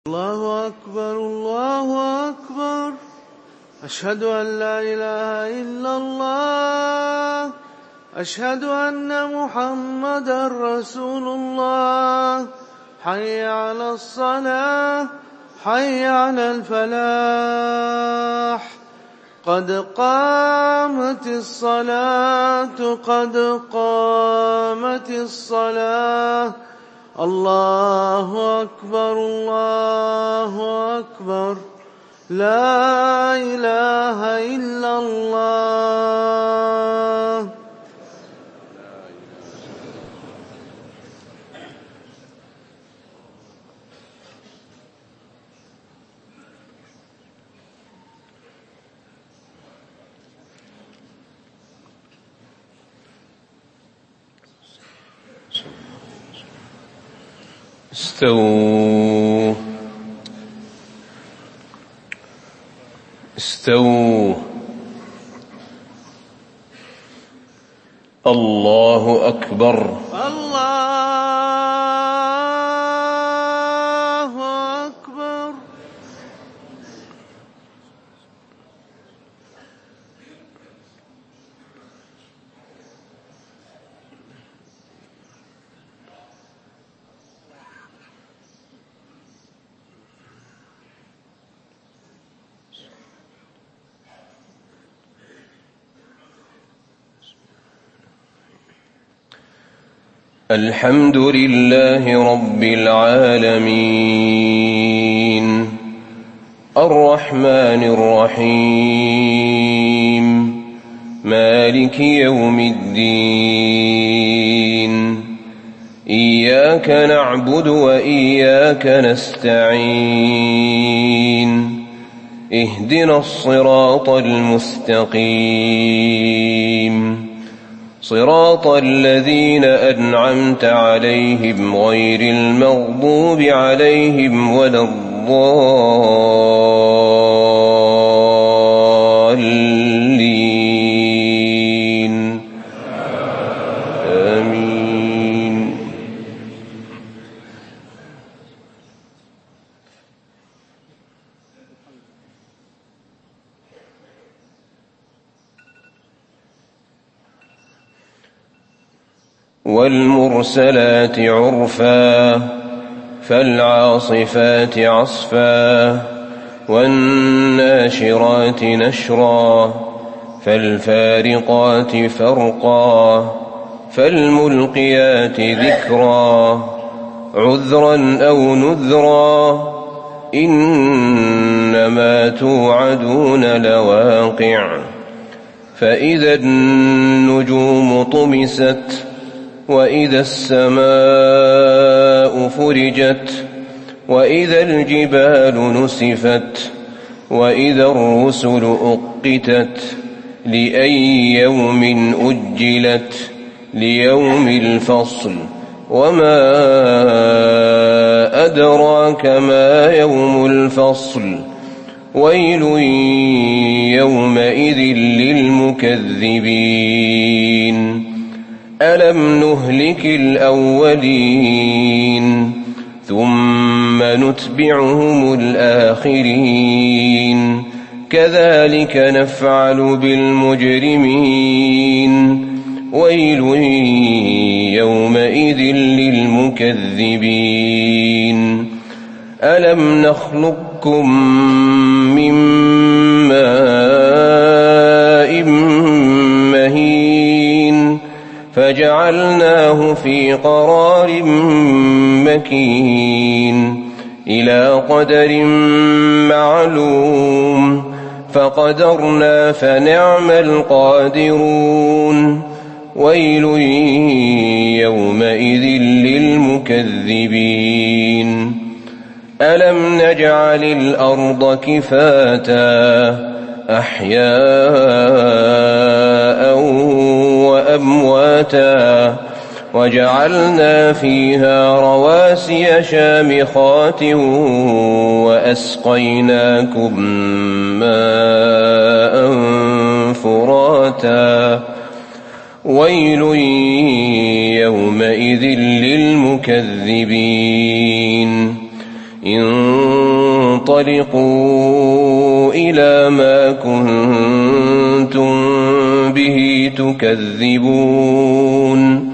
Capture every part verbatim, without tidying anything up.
الله أكبر الله أكبر أشهد أن لا إله إلا الله أشهد أن محمدا رسول الله حي على الصلاة حي على الفلاح قد قامت الصلاة قد قامت الصلاة الله أكبر الله أكبر لا إله إلا الله. استووا استووا الله أكبر الله أكبر. الحمد لله رب العالمين الرحمن الرحيم مالك يوم الدين إياك نعبد وإياك نستعين اهدنا الصراط المستقيم صراط الذين أنعمت عليهم غير المغضوب عليهم ولا الضالين آمين. والمرسلات عرفا فالعاصفات عصفا والناشرات نشرا فالفارقات فرقا فالملقيات ذكرا عذرا أو نذرا إنما توعدون لواقع فإذا النجوم طمست وإذا السماء فرجت وإذا الجبال نسفت وإذا الرسل أقتت لأي يوم أجلت ليوم الفصل وما أدراك ما يوم الفصل ويل يومئذ للمكذبين ألم نهلك الأولين ثم نتبعهم الآخرين كذلك نفعل بالمجرمين ويل يومئذ للمكذبين ألم نخلقكم من ماء مهين فجعلناه في قرار مكين إلى قدر معلوم فقدرنا فنعم القادرون ويل يومئذ للمكذبين ألم نجعل الأرض كفاتا أحياء وأمواتا وجعلنا فيها رواسي شامخات وأسقيناكم ماء فراتا ويل يومئذ للمكذبين. انطلقوا إلى ما كنتم به تكذبون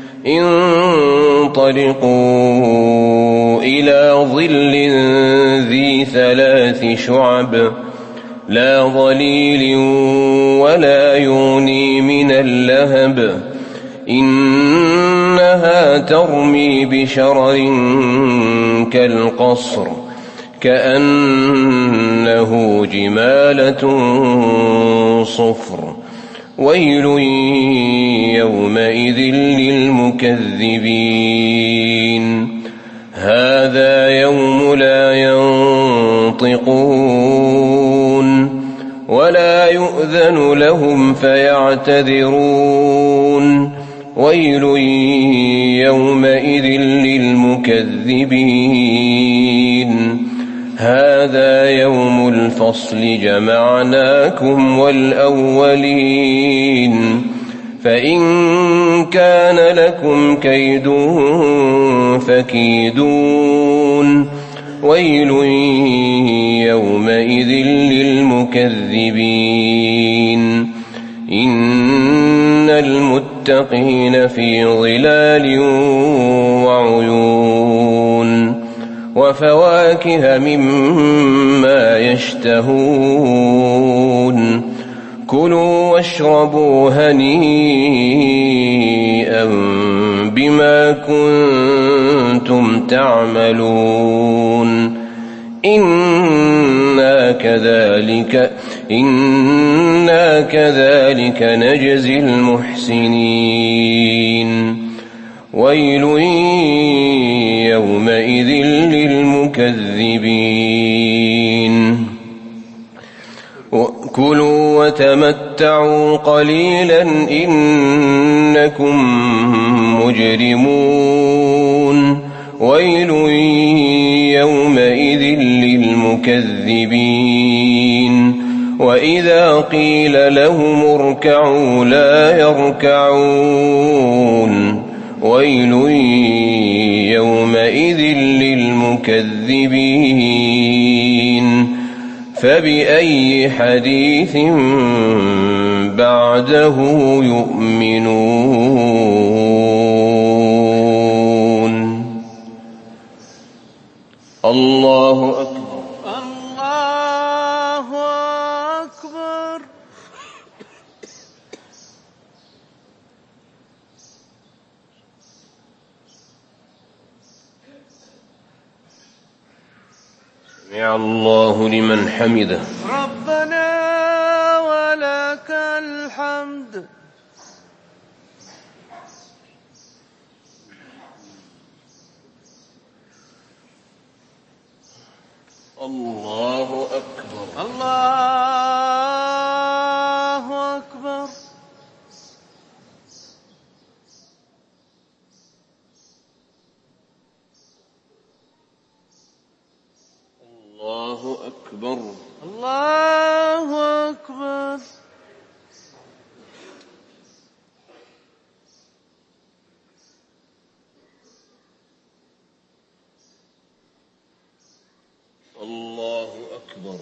انطلقوا إلى ظل ذي ثلاث شعب لا ظليل ولا يغني من اللهب إنها ترمي بشرر كالقصر كأنه جمالة صفر ويل يومئذ للمكذبين هذا يوم لا ينطقون ولا يؤذن لهم فيعتذرون ويل يومئذ للمكذبين هذا يوم الفصل جمعناكم والأولين فإن كان لكم كيد فكيدون ويل يومئذ للمكذبين إن المتقين في ظلال وعيون وفواكه مما يشتهون كلوا واشربوا هنيئا بما كنتم تعملون إنا كذلك إنا كذلك نجزي المحسنين ويل يومئذ للمكذبين كلوا وتمتعوا قليلا إنكم مجرمون ويل يومئذ للمكذبين وإذا قيل لهم اركعوا لا يركعون ويل يومئذ للمكذبين فبأي حديث بعده يؤمنون الله أكبر الله أكبر سمع الله لمن حمده ربنا ولك الحمد الله أكبر الله أكبر الله أكبر الله أكبر الله أكبر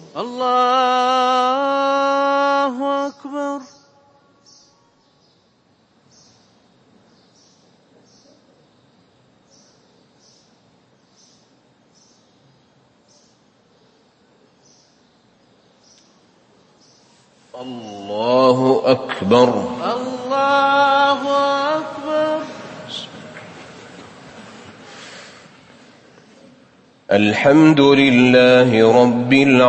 الله أكبر الله أكبر الله أكبر الحمد لله رب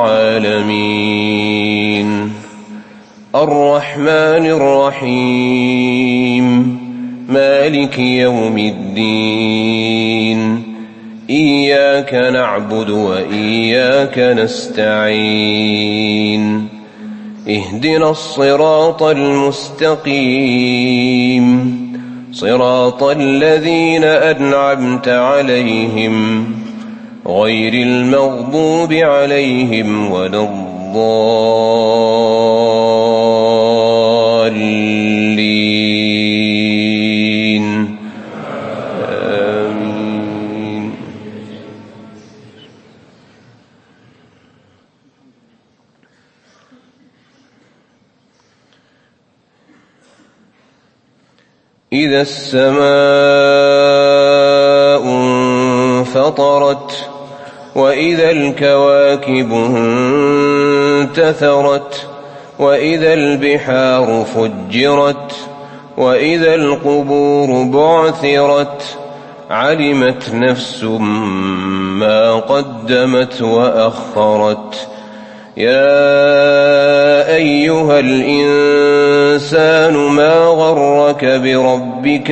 العالمين الرحمن الرحيم مالك يوم الدين إياك نعبد وإياك نستعين اهدنا الصراط المستقيم صراط الذين أنعمت عليهم غير المغضوب عليهم ولا الضالين آمين إذا السماء انفطرت وإذا الكواكب انتثرت وإذا البحار فجرت وإذا القبور بعثرت علمت نفس ما قدمت وأخرت يا أيها الإنسان ما غرك بربك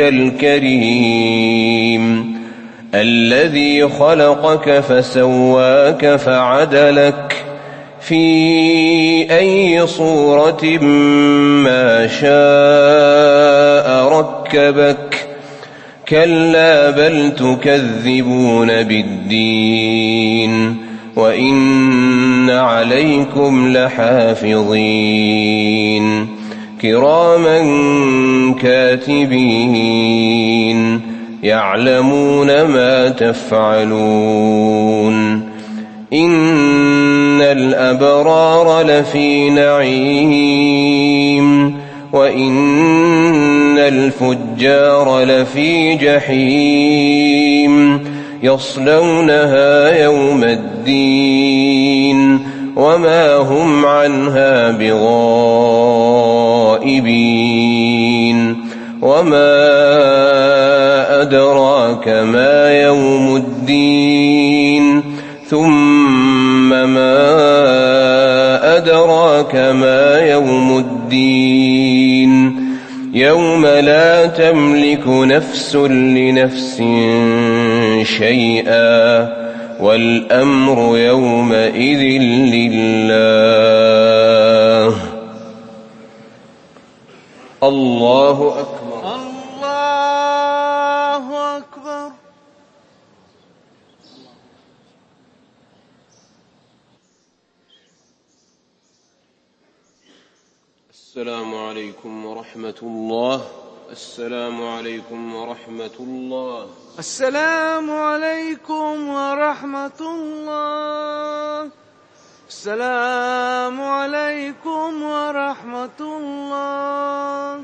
الكريم الذي خلقك فسواك فعدلك في أي صورة ما شاء ركبك كلا بل تكذبون بالدين وإن عليكم لحافظين كراما كاتبين يعلمون ما تفعلون إن الأبرار لفي نعيم وإن الفجار لفي جحيم يصلونها يوم الدين وما هم عنها بغائبين وما أدراك ما يوم الدين ثم ما أدراك ما يوم الدين يوم لا تملك نفس لنفس شيئا والأمر يومئذ لله. الله أكبر. الله أكبر. السلام عليكم ورحمة الله. السلام عليكم ورحمة الله. السلام عليكم ورحمة الله. السلام عليكم ورحمة الله.